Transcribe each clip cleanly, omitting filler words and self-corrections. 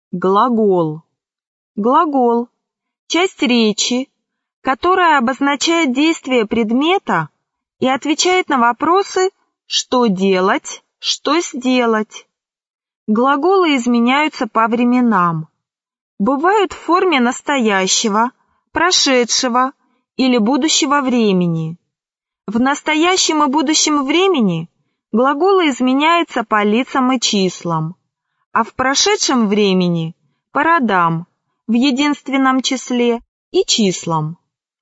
Глагол. Глагол – часть речи, которая обозначает действие предмета и отвечает на вопросы «что делать?», «что сделать?». Глаголы изменяются по временам. Бывают в форме настоящего, прошедшего или будущего времени. В настоящем и будущем времени глаголы изменяются по лицам и числам, а в прошедшем времени – по родам, в единственном числе и числам.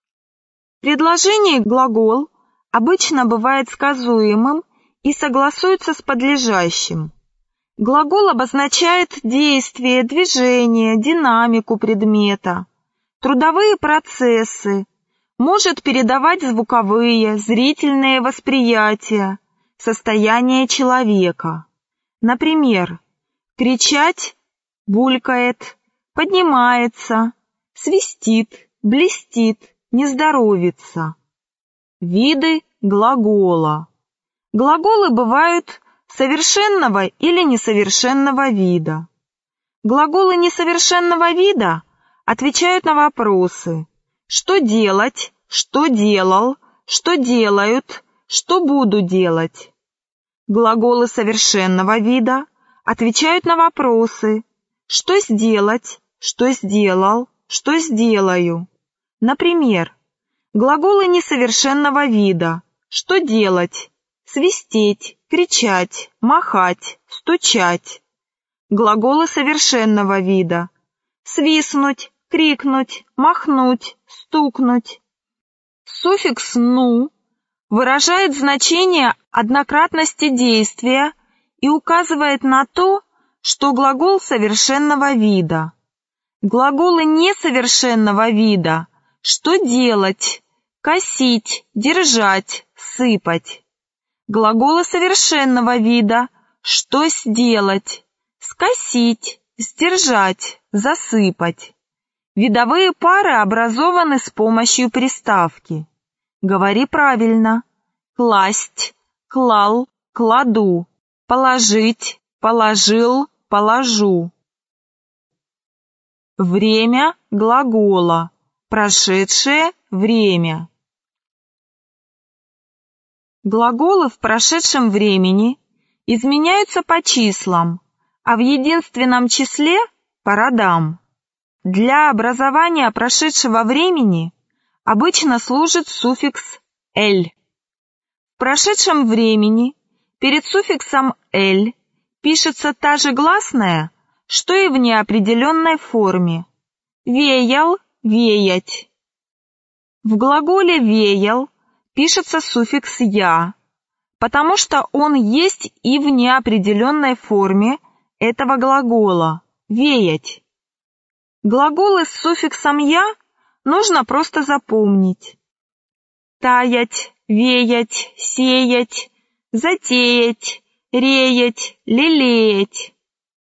В предложении глагол обычно бывает сказуемым и согласуется с подлежащим. Глагол обозначает действие, движение, динамику предмета, трудовые процессы, может передавать звуковые, зрительные восприятия, состояние человека. Например, кричать – булькает, поднимается, свистит, блестит, не здоровится. Виды глагола. Глаголы бывают совершенного или несовершенного вида. Глаголы несовершенного вида отвечают на вопросы «что делать?», «что делал?», «что делают?», «что буду делать?». Глаголы совершенного вида отвечают на вопросы «что сделать?», «что сделал?», «что сделаю?». Например, глаголы несовершенного вида «что делать?», свистеть, кричать, махать, стучать. Глаголы совершенного вида свистнуть, крикнуть, махнуть, стукнуть. Суффикс «ну» выражает значение однократности действия и указывает на то, что глагол совершенного вида. Глаголы несовершенного вида «что делать?», «косить», «держать», «сыпать». Глаголы совершенного вида «что сделать?», «скосить», «сдержать», «засыпать». Видовые пары образованы с помощью приставки. Говори правильно. Класть, клал, кладу. Положить, положил, положу. Время глагола. Прошедшее время. Глаголы в прошедшем времени изменяются по числам, а в единственном числе – по родам. Для образования прошедшего времени обычно служит суффикс «эль». В прошедшем времени перед суффиксом «эль» пишется та же гласная, что и в неопределенной форме. Веял, веять. В глаголе «веял» пишется суффикс «я», потому что он есть и в неопределенной форме этого глагола «веять». Глаголы с суффиксом «я» нужно просто запомнить. Таять, веять, сеять, затеять, реять, лелеять.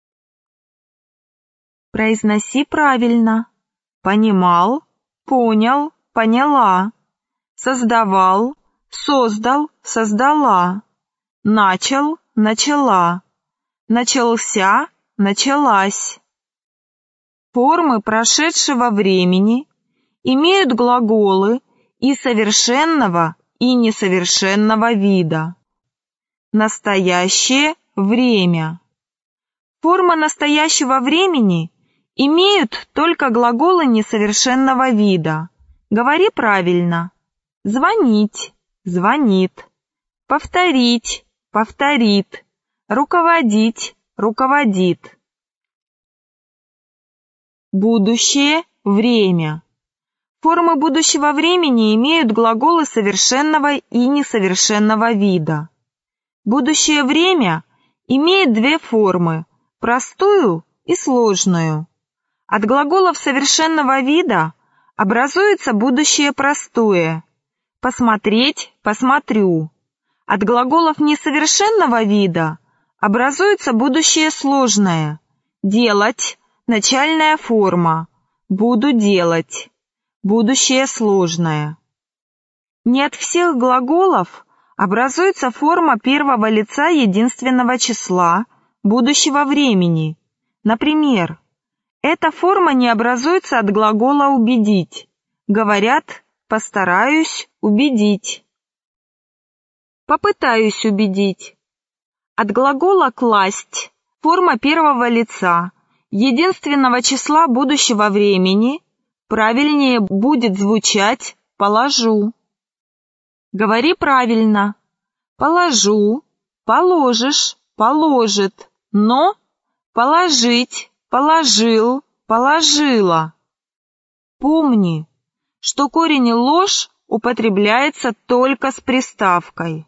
Произноси правильно. Понимал, понял, поняла. Создавал, создал, создала. Начал, начала. Начался, началась. Формы прошедшего времени имеют глаголы и совершенного, и несовершенного вида. Настоящее время. Формы настоящего времени имеют только глаголы несовершенного вида. Говори правильно. Звонить, звонит. Повторить, повторит. Руководить, руководит. Будущее время. Формы будущего времени имеют глаголы совершенного и несовершенного вида. Будущее время имеет две формы – простую и сложную. От глаголов совершенного вида образуется будущее простое – посмотреть, посмотрю. От глаголов несовершенного вида образуется будущее сложное – делать, начальная форма, буду делать, будущее сложное. Не от всех глаголов образуется форма первого лица единственного числа будущего времени. Например, Эта форма не образуется от глагола «убедить». Говорят «постараюсь убедить». Попытаюсь убедить. От глагола «класть» форма первого лица, единственного числа будущего времени, правильнее будет звучать «положу». Говори правильно. Положу, положишь, положит, но положить, положил, положила. Помни, что корень «ложь» употребляется только с приставкой.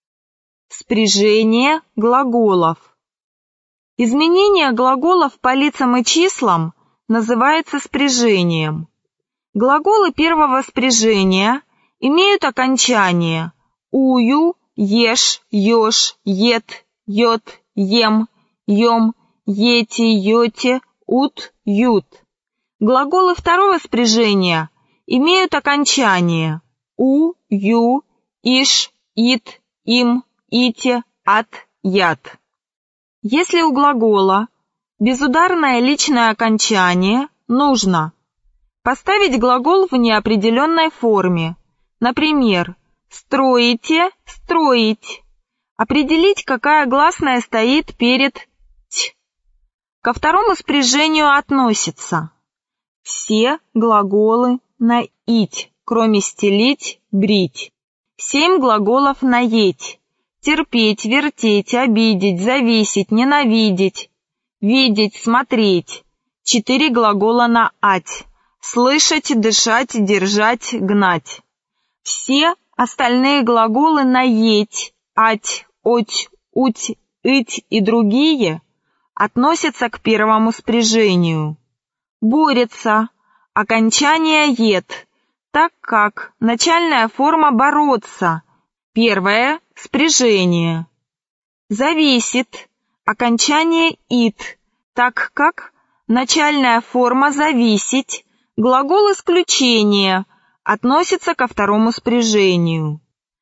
Спряжение глаголов. Изменение глаголов по лицам и числам называется спряжением. Глаголы первого спряжения имеют окончание «ую», «ешь», «ешь», «ет», «ет», «ем», «ем», «ете», «ете», «ут», «ют». Глаголы второго спряжения имеют окончание «у», «ю», «иш», «ит», «им», «ите», «ат», «ят». Если у глагола безударное личное окончание, нужно поставить глагол в неопределенной форме, например, «строите», «строить», определить, какая гласная стоит перед «т». Ко второму спряжению относятся все глаголы на «ить», кроме «стелить», «брить». 7 глаголов на «еть». Терпеть, вертеть, обидеть, зависеть, ненавидеть, видеть, смотреть. 4 глагола на «ать». Слышать, дышать, держать, гнать. Все остальные глаголы на «еть», «ать», «оть», «уть», «ыть» и другие относятся к первому спряжению. Борется, окончание «ет», так как начальная форма «бороться», первое спряжение. Зависит, окончание «ит», так как начальная форма «зависеть», глагол исключения, относится ко второму спряжению.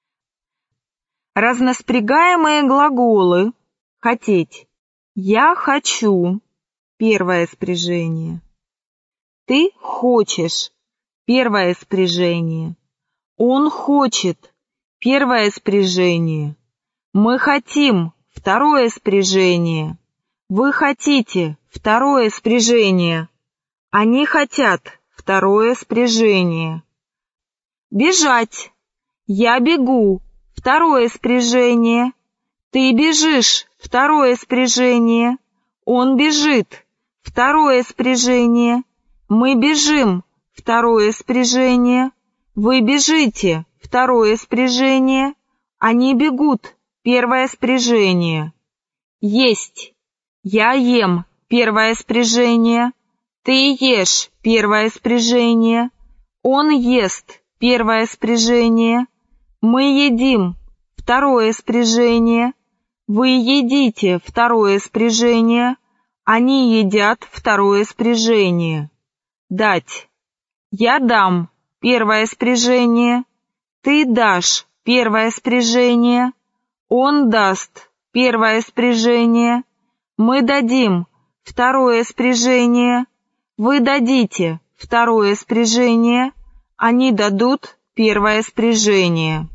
Разноспрягаемые глаголы «хотеть». Я хочу, первое спряжение. Ты хочешь, первое спряжение. Он хочет, первое спряжение. Мы хотим, второе спряжение. Вы хотите, второе спряжение. Они хотят, второе спряжение. Бежать. Я бегу, второе спряжение. Ты бежишь, второе спряжение. Он бежит, второе спряжение. Мы бежим, второе спряжение. Вы бежите, второе спряжение. Они бегут, первое спряжение. Есть. Я ем, первое спряжение. Ты ешь, первое спряжение. Он ест, первое спряжение. Мы едим, второе спряжение. Вы едите, второе спряжение. Они едят, второе спряжение. Дать. Я дам, первое спряжение. Ты дашь, первое спряжение. Он даст, первое спряжение. Мы дадим, второе спряжение. Вы дадите, второе спряжение. Они дадут, первое спряжение.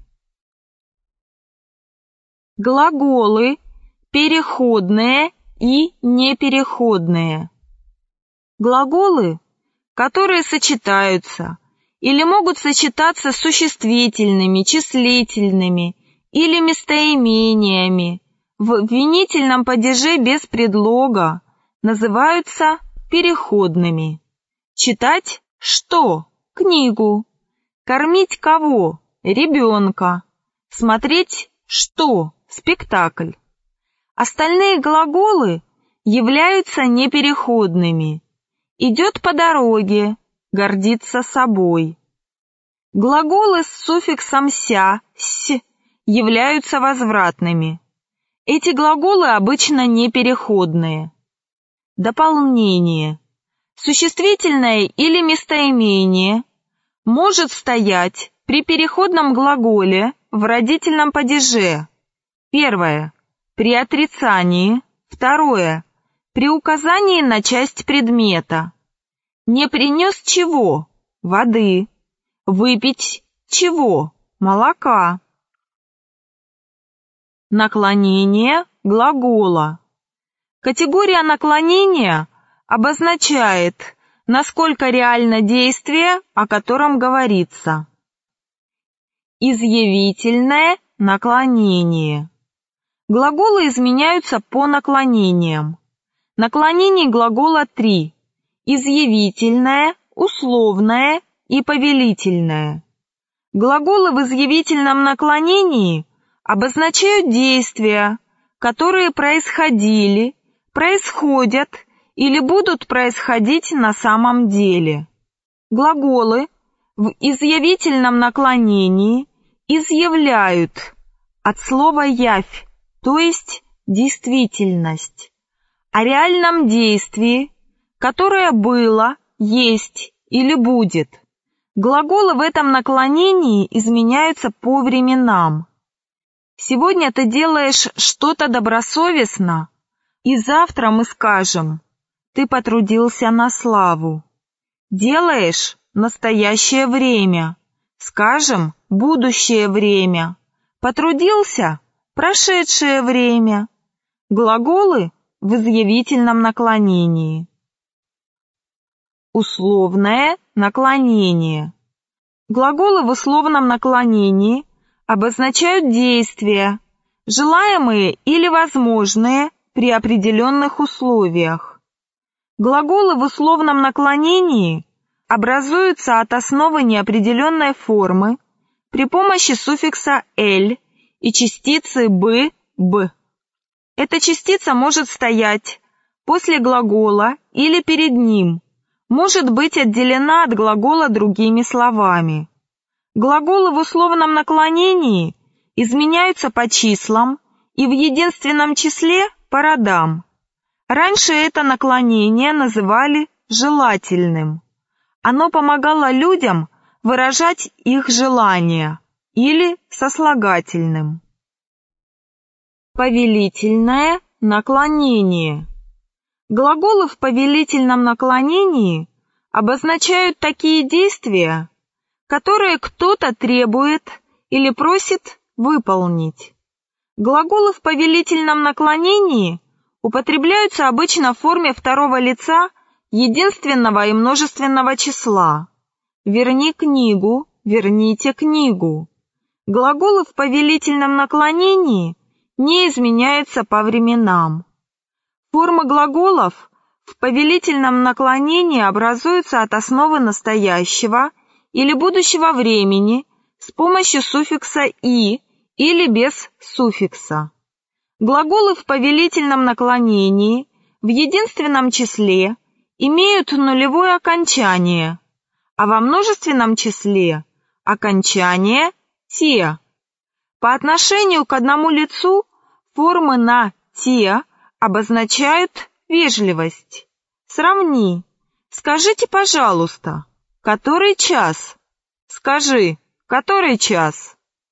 Глаголы переходные и непереходные. Глаголы, которые сочетаются или могут сочетаться с существительными, числительными или местоимениями в винительном падеже без предлога, называются переходными. Читать что? Книгу. Кормить кого? Ребенка. Смотреть что? Спектакль. Остальные глаголы являются непереходными. Идет по дороге, гордится собой. Глаголы с суффиксом «ся», «с» являются возвратными. Эти глаголы обычно непереходные. Дополнение. Существительное или местоимение может стоять при переходном глаголе в родительном падеже. Первое. При отрицании. Второе. При указании на часть предмета. Не принес чего? Воды. Выпить чего? Молока. Наклонение глагола. Категория наклонения обозначает, насколько реально действие, о котором говорится. Изъявительное наклонение. Глаголы изменяются по наклонениям. Наклонений глагола 3. Изъявительное, условное и повелительное. Глаголы в изъявительном наклонении обозначают действия, которые происходили, происходят или будут происходить на самом деле. Глаголы в изъявительном наклонении изъявляют от слова «явь», то есть действительность, о реальном действии, которое было, есть или будет. Глаголы в этом наклонении изменяются по временам. Сегодня ты делаешь что-то добросовестно, и завтра мы скажем: ты потрудился на славу. Делаешь настоящее время, скажем будущее время. Потрудился прошедшее время. Глаголы в изъявительном наклонении. Условное наклонение. Глаголы в условном наклонении обозначают действия, желаемые или возможные при определенных условиях. Глаголы в условном наклонении образуются от основы неопределенной формы при помощи суффикса «л» и частицы «б». Эта частица может стоять после глагола или перед ним, может быть отделена от глагола другими словами. Глаголы в условном наклонении изменяются по числам и в единственном числе по родам. Раньше это наклонение называли желательным. Оно помогало людям выражать их желания, или сослагательным. Повелительное наклонение. Глаголы в повелительном наклонении обозначают такие действия, которые кто-то требует или просит выполнить. Глаголы в повелительном наклонении употребляются обычно в форме второго лица единственного и множественного числа. Верни книгу, верните книгу. Глаголы в повелительном наклонении не изменяются по временам. Формы глаголов в повелительном наклонении образуются от основы настоящего или будущего времени с помощью суффикса «и» или без суффикса. Глаголы в повелительном наклонении в единственном числе имеют нулевое окончание, а во множественном числе окончание «те». По отношению к одному лицу формы на «те» обозначают вежливость. Сравни. Скажите, пожалуйста, который час? Скажи, который час?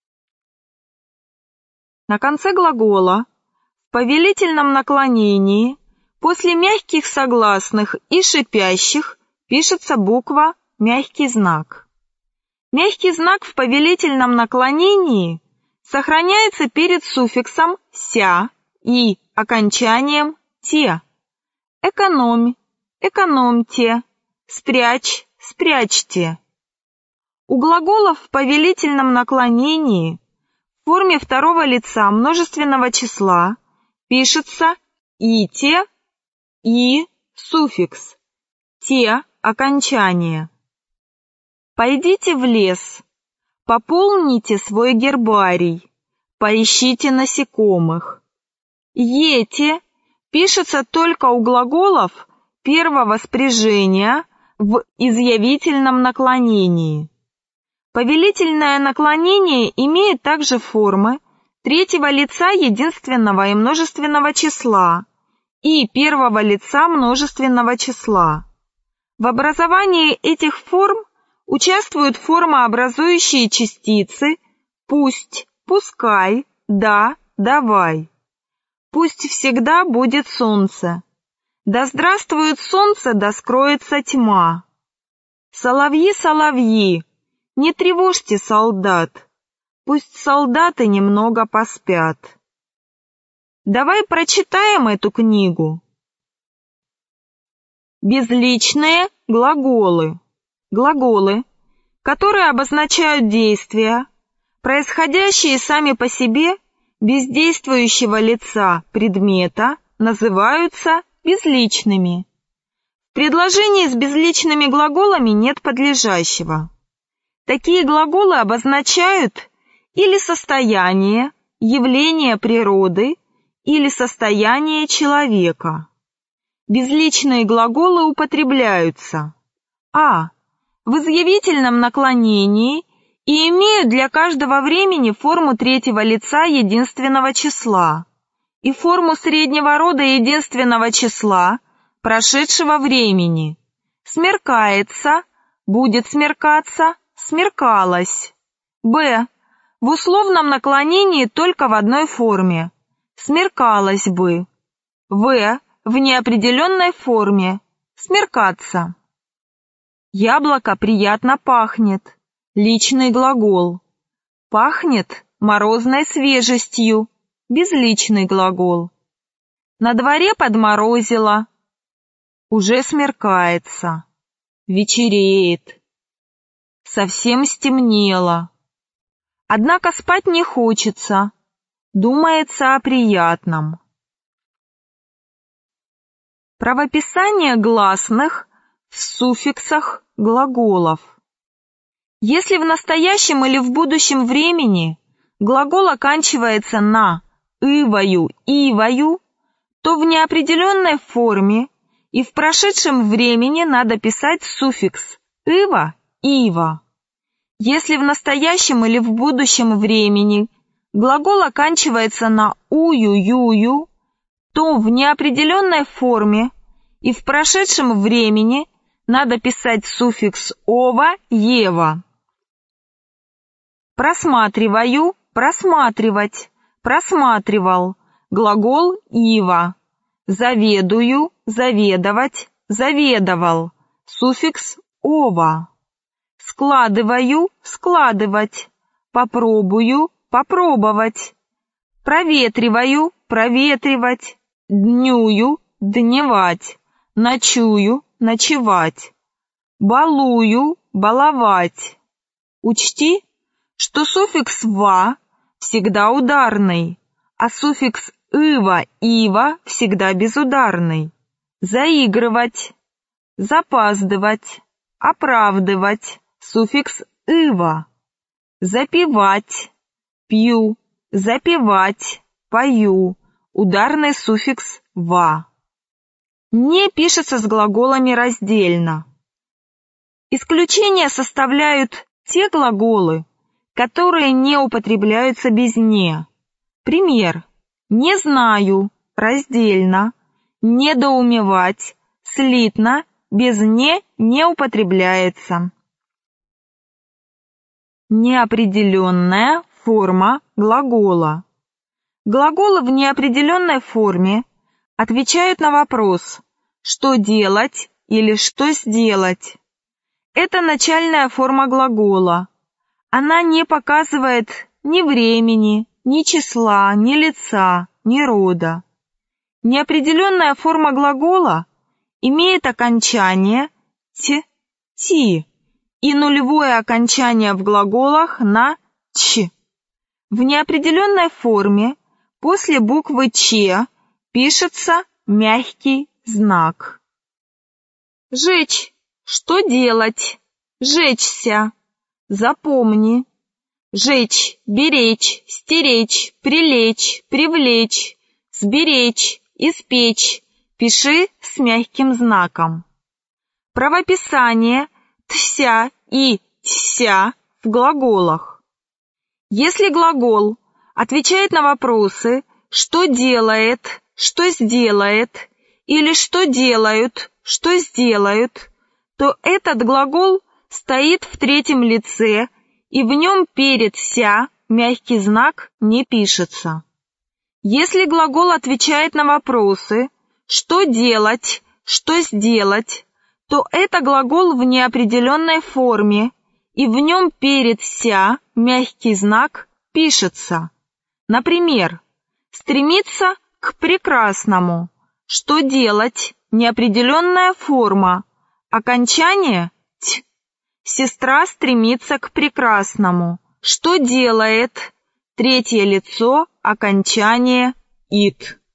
На конце глагола в повелительном наклонении после мягких согласных и шипящих пишется буква «мягкий знак». Мягкий знак в повелительном наклонении сохраняется перед суффиксом «ся» и окончанием «те». Экономь, экономьте, спрячь, спрячьте. У глаголов в повелительном наклонении в форме второго лица множественного числа пишется «ите» и суффикс «те» окончание. Пойдите в лес, пополните свой гербарий, поищите насекомых. «Ете» пишется только у глаголов первого спряжения в изъявительном наклонении. Повелительное наклонение имеет также формы третьего лица единственного и множественного числа и первого лица множественного числа. В образовании этих форм участвуют формообразующие частицы «пусть», «пускай», «да», «давай». Пусть всегда будет солнце. Да здравствует солнце, да скроется тьма. Соловьи, соловьи, не тревожьте солдат, пусть солдаты немного поспят. Давай прочитаем эту книгу. Безличные глаголы. Глаголы, которые обозначают действия, происходящие сами по себе без действующего лица предмета, называются безличными. В предложении с безличными глаголами нет подлежащего. Такие глаголы обозначают или состояние, явление природы, или состояние человека. Безличные глаголы употребляются а. в изъявительном наклонении и имеют для каждого времени форму третьего лица единственного числа и форму среднего рода единственного числа прошедшего времени. Смеркается, будет смеркаться, смеркалось. б. в условном наклонении только в одной форме. Смеркалось бы. в. в неопределенной форме. Смеркаться. Яблоко приятно пахнет. Личный глагол. Пахнет морозной свежестью. Безличный глагол. На дворе подморозило. Уже смеркается. Вечереет. Совсем стемнело. Однако спать не хочется. Думается о приятном. Правописание гласных в суффиксах глаголов. Если в настоящем или в будущем времени глагол оканчивается на «ывою», «ивою», то в неопределенной форме и в прошедшем времени надо писать суффикс «ыва», «ива». Если в настоящем или в будущем времени глагол оканчивается на «ую», «юю», то в неопределенной форме и в прошедшем времени надо писать суффикс «ова», «ева». Просматриваю, просматривать, просматривал, глагол «ива». Заведую, заведовать, заведовал, суффикс «ова». Складываю, складывать, попробую, попробовать, проветриваю, проветривать, днюю, дневать, ночую, ночевать, балую, баловать. Учти, что суффикс «ва» всегда ударный, а суффикс «ыва», «ива» всегда безударный. Заигрывать, запаздывать, оправдывать, суффикс «ыва». Запевать, пью, запевать, пою, ударный суффикс «ва». Не пишется с глаголами раздельно. Исключения составляют те глаголы, которые не употребляются без «не». Пример. Не знаю, раздельно, недоумевать, слитно, без «не» не употребляется. Неопределенная форма глагола. Глаголы в неопределенной форме отвечают на вопрос «что делать» или «что сделать». Это начальная форма глагола. Она не показывает ни времени, ни числа, ни лица, ни рода. Неопределенная форма глагола имеет окончание «т», «ти» и нулевое окончание в глаголах на «ч». В неопределенной форме после буквы «ч» пишется мягкий знак. Жечь. Что делать? Жечься. Запомни. Жечь, беречь, стеречь, прилечь, привлечь, сберечь, испечь. Пиши с мягким знаком. Правописание «тся» и «тся» в глаголах. Если глагол отвечает на вопросы «что делает», «что сделает» или «что делают», «что сделают», то этот глагол стоит в третьем лице, и в нем перед «ся» мягкий знак не пишется. Если глагол отвечает на вопросы «что делать», «что сделать», то это глагол в неопределенной форме, и в нем перед «ся» мягкий знак пишется. Например, «стремиться к прекрасному», «что делать», неопределенная форма, окончание «т». «Сестра стремится к прекрасному», «что делает», третье лицо, окончание «ит».